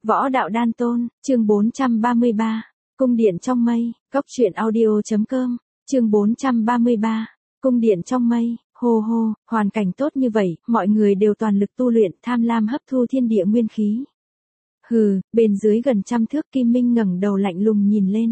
Võ đạo đan tôn, chương 433. Cung điện trong mây, Cốc truyện audio.com, chương 433. Cung điện trong mây, hô hô, hoàn cảnh tốt như vậy, mọi người đều toàn lực tu luyện, tham lam hấp thu thiên địa nguyên khí. Hừ, bên dưới gần trăm thước Kim Minh ngẩng đầu lạnh lùng nhìn lên.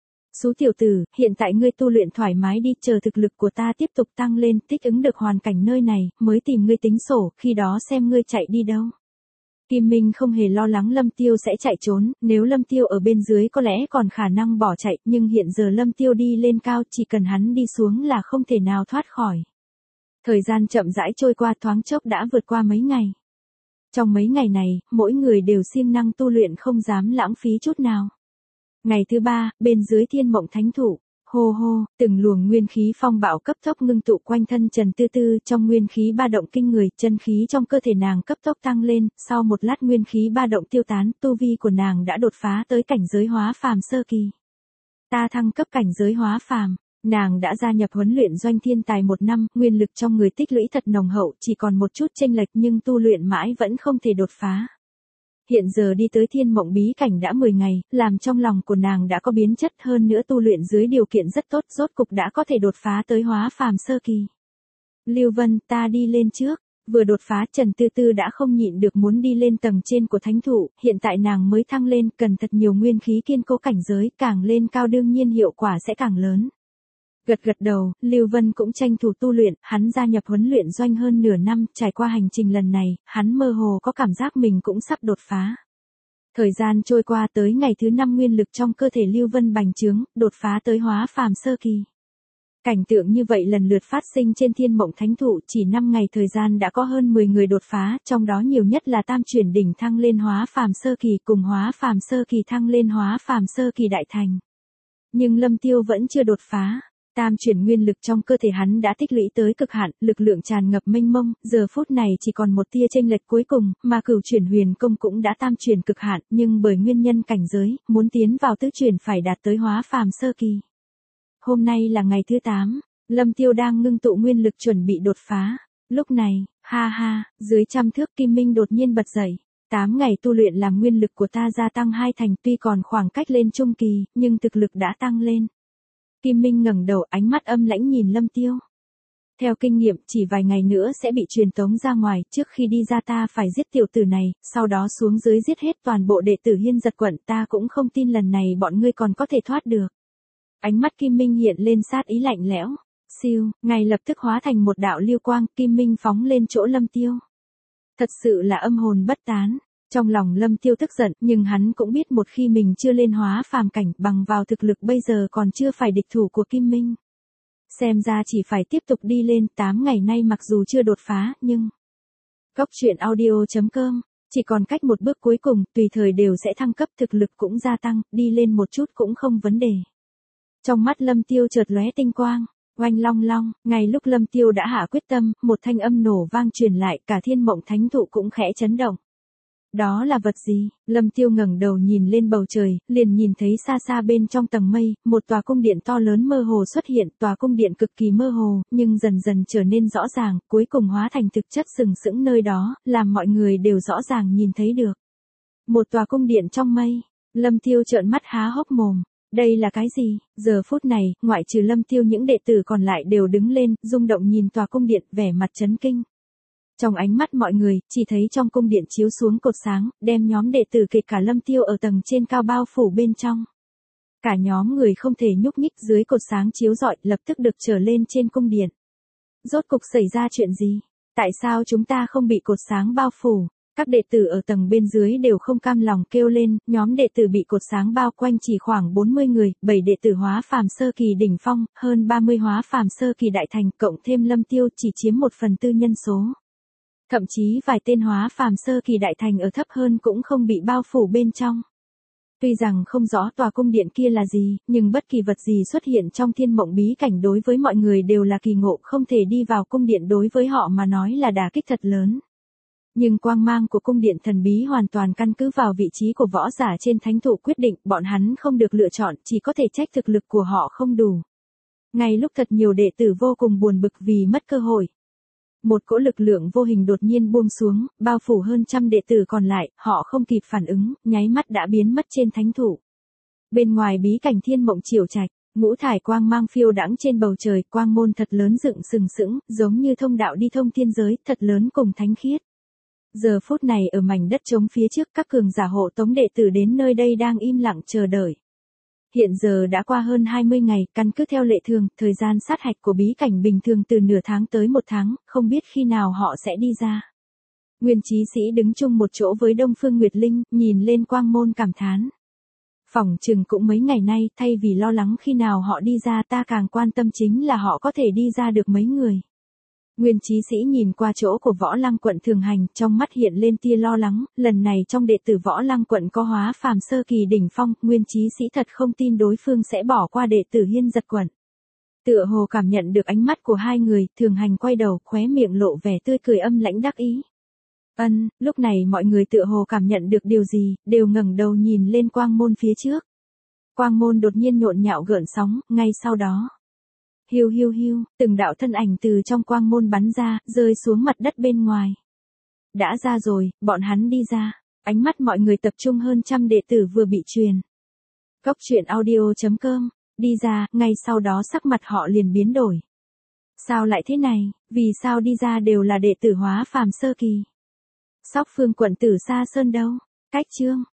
Sú tiểu tử, hiện tại ngươi tu luyện thoải mái đi, chờ thực lực của ta tiếp tục tăng lên, thích ứng được hoàn cảnh nơi này, mới tìm ngươi tính sổ, khi đó xem ngươi chạy đi đâu. Kim Minh không hề lo lắng Lâm Tiêu sẽ chạy trốn, nếu Lâm Tiêu ở bên dưới có lẽ còn khả năng bỏ chạy, nhưng hiện giờ Lâm Tiêu đi lên cao, chỉ cần hắn đi xuống là không thể nào thoát khỏi. Thời gian chậm rãi trôi qua, thoáng chốc đã vượt qua mấy ngày. Trong mấy ngày này, mỗi người đều siêng năng tu luyện, không dám lãng phí chút nào. Ngày thứ ba, bên dưới Thiên Mộng Thánh Thụ, hô hô, từng luồng nguyên khí phong bạo cấp tốc ngưng tụ quanh thân Trần Tư Tư, trong nguyên khí ba động kinh người, chân khí trong cơ thể nàng cấp tốc tăng lên, sau một lát nguyên khí ba động tiêu tán, tu vi của nàng đã đột phá tới cảnh giới hóa phàm sơ kỳ. Ta thăng cấp cảnh giới hóa phàm, nàng đã gia nhập huấn luyện doanh thiên tài 1 năm, nguyên lực trong người tích lũy thật nồng hậu, chỉ còn một chút chênh lệch nhưng tu luyện mãi vẫn không thể đột phá. Hiện giờ đi tới Thiên Mộng bí cảnh đã 10 ngày, làm trong lòng của nàng đã có biến chất, hơn nữa tu luyện dưới điều kiện rất tốt, rốt cục đã có thể đột phá tới hóa phàm sơ kỳ. Lưu Vân, ta đi lên trước. Vừa đột phá, Trần Tư Tư đã không nhịn được muốn đi lên tầng trên của thánh thụ, hiện tại nàng mới thăng lên, cần thật nhiều nguyên khí kiên cố cảnh giới, càng lên cao đương nhiên hiệu quả sẽ càng lớn. Gật gật đầu, Lưu Vân cũng tranh thủ tu luyện, hắn gia nhập huấn luyện doanh hơn nửa năm, trải qua hành trình lần này, hắn mơ hồ có cảm giác mình cũng sắp đột phá. Thời gian trôi qua, tới ngày thứ 5 nguyên lực trong cơ thể Lưu Vân bành trướng, đột phá tới hóa phàm sơ kỳ. Cảnh tượng như vậy lần lượt phát sinh trên Thiên Mộng Thánh Thụ, chỉ 5 ngày thời gian đã có hơn 10 người đột phá, trong đó nhiều nhất là tam chuyển đỉnh thăng lên hóa phàm sơ kỳ, cùng hóa phàm sơ kỳ thăng lên hóa phàm sơ kỳ đại thành. Nhưng Lâm Tiêu vẫn chưa đột phá. Tam chuyển nguyên lực trong cơ thể hắn đã tích lũy tới cực hạn, lực lượng tràn ngập mênh mông, giờ phút này chỉ còn một tia chênh lệch cuối cùng, mà Cửu chuyển huyền công cũng đã tam chuyển cực hạn, nhưng bởi nguyên nhân cảnh giới, muốn tiến vào tứ chuyển phải đạt tới hóa phàm sơ kỳ. Hôm nay là ngày thứ 8, Lâm Tiêu đang ngưng tụ nguyên lực chuẩn bị đột phá. Lúc này, ha ha, dưới trăm thước Kim Minh đột nhiên bật dậy. 8 ngày tu luyện làm nguyên lực của ta gia tăng 2 thành, tuy còn khoảng cách lên trung kỳ, nhưng thực lực đã tăng lên. Kim Minh ngẩng đầu, ánh mắt âm lãnh nhìn Lâm Tiêu. Theo kinh nghiệm, chỉ vài ngày nữa sẽ bị truyền tống ra ngoài, trước khi đi ra ta phải giết tiểu tử này, sau đó xuống dưới giết hết toàn bộ đệ tử Hiên Giật quận, ta cũng không tin lần này bọn ngươi còn có thể thoát được. Ánh mắt Kim Minh hiện lên sát ý lạnh lẽo. Siêu, ngay lập tức hóa thành một đạo lưu quang, Kim Minh phóng lên chỗ Lâm Tiêu. Thật sự là âm hồn bất tán. Trong lòng Lâm Tiêu tức giận, nhưng hắn cũng biết một khi mình chưa lên hóa phàm cảnh, bằng vào thực lực bây giờ còn chưa phải địch thủ của Kim Minh. Xem ra chỉ phải tiếp tục đi lên, 8 ngày nay mặc dù chưa đột phá, nhưng... Cốc truyện audio.com, chỉ còn cách một bước cuối cùng, tùy thời đều sẽ thăng cấp, thực lực cũng gia tăng, đi lên một chút cũng không vấn đề. Trong mắt Lâm Tiêu chợt lóe tinh quang. Oanh long long, ngay lúc Lâm Tiêu đã hạ quyết tâm, một thanh âm nổ vang truyền lại, cả Thiên Mộng Thánh Thụ cũng khẽ chấn động. Đó là vật gì? Lâm Tiêu ngẩng đầu nhìn lên bầu trời, liền nhìn thấy xa xa bên trong tầng mây, một tòa cung điện to lớn mơ hồ xuất hiện, tòa cung điện cực kỳ mơ hồ, nhưng dần dần trở nên rõ ràng, cuối cùng hóa thành thực chất sừng sững nơi đó, làm mọi người đều rõ ràng nhìn thấy được. Một tòa cung điện trong mây, Lâm Tiêu trợn mắt há hốc mồm. Đây là cái gì? Giờ phút này, ngoại trừ Lâm Tiêu những đệ tử còn lại đều đứng lên, rung động nhìn tòa cung điện, vẻ mặt chấn kinh. Trong ánh mắt mọi người, chỉ thấy trong cung điện chiếu xuống cột sáng, đem nhóm đệ tử kể cả Lâm Tiêu ở tầng trên cao bao phủ bên trong. Cả nhóm người không thể nhúc nhích dưới cột sáng chiếu rọi, lập tức được trở lên trên cung điện. Rốt cục xảy ra chuyện gì? Tại sao chúng ta không bị cột sáng bao phủ? Các đệ tử ở tầng bên dưới đều không cam lòng kêu lên, nhóm đệ tử bị cột sáng bao quanh chỉ khoảng 40 người, 7 đệ tử hóa phàm sơ kỳ đỉnh phong, hơn 30 hóa phàm sơ kỳ đại thành, cộng thêm Lâm Tiêu chỉ chiếm 1/4 nhân số. Thậm chí vài tên hóa phàm sơ kỳ đại thành ở thấp hơn cũng không bị bao phủ bên trong. Tuy rằng không rõ tòa cung điện kia là gì, nhưng bất kỳ vật gì xuất hiện trong Thiên Mộng bí cảnh đối với mọi người đều là kỳ ngộ, không thể đi vào cung điện đối với họ mà nói là đả kích thật lớn. Nhưng quang mang của cung điện thần bí hoàn toàn căn cứ vào vị trí của võ giả trên thánh thụ quyết định, bọn hắn không được lựa chọn, chỉ có thể trách thực lực của họ không đủ. Ngay lúc thật nhiều đệ tử vô cùng buồn bực vì mất cơ hội. Một cỗ lực lượng vô hình đột nhiên buông xuống, bao phủ hơn trăm đệ tử còn lại, họ không kịp phản ứng, nháy mắt đã biến mất trên thánh thụ. Bên ngoài bí cảnh Thiên Mộng Chiểu Trạch, ngũ thải quang mang phiêu đãng trên bầu trời, quang môn thật lớn dựng sừng sững, giống như thông đạo đi thông thiên giới, thật lớn cùng thánh khiết. Giờ phút này ở mảnh đất trống phía trước, các cường giả hộ tống đệ tử đến nơi đây đang im lặng chờ đợi. Hiện giờ đã qua hơn 20 ngày, căn cứ theo lệ thường, thời gian sát hạch của bí cảnh bình thường từ nửa tháng tới một tháng, không biết khi nào họ sẽ đi ra. Nguyên Chí Sĩ đứng chung một chỗ với Đông Phương Nguyệt Linh, nhìn lên quang môn cảm thán. Phỏng chừng cũng mấy ngày nay, thay vì lo lắng khi nào họ đi ra, ta càng quan tâm chính là họ có thể đi ra được mấy người. Nguyên Chí Sĩ nhìn qua chỗ của Võ Lăng Quận Thường Hành, trong mắt hiện lên tia lo lắng, lần này trong đệ tử Võ Lăng Quận có hóa phàm sơ kỳ đỉnh phong, Nguyên Chí Sĩ thật không tin đối phương sẽ bỏ qua đệ tử Hiên Giật Quận. Tựa hồ cảm nhận được ánh mắt của hai người, Thường Hành quay đầu, khóe miệng lộ vẻ tươi cười âm lãnh đắc ý. Lúc này mọi người tựa hồ cảm nhận được điều gì, đều ngẩng đầu nhìn lên quang môn phía trước. Quang môn đột nhiên nhộn nhạo gợn sóng, ngay sau đó. Hiu hiu hiu, từng đạo thân ảnh từ trong quang môn bắn ra, rơi xuống mặt đất bên ngoài. Đã ra rồi, bọn hắn đi ra. Ánh mắt mọi người tập trung hơn trăm đệ tử vừa bị truyền. Cốc truyện audio.com, đi ra, ngay sau đó sắc mặt họ liền biến đổi. Sao lại thế này, vì sao đi ra đều là đệ tử hóa phàm sơ kỳ? Sóc Phương quận tử Sa Sơn đâu? Cách chương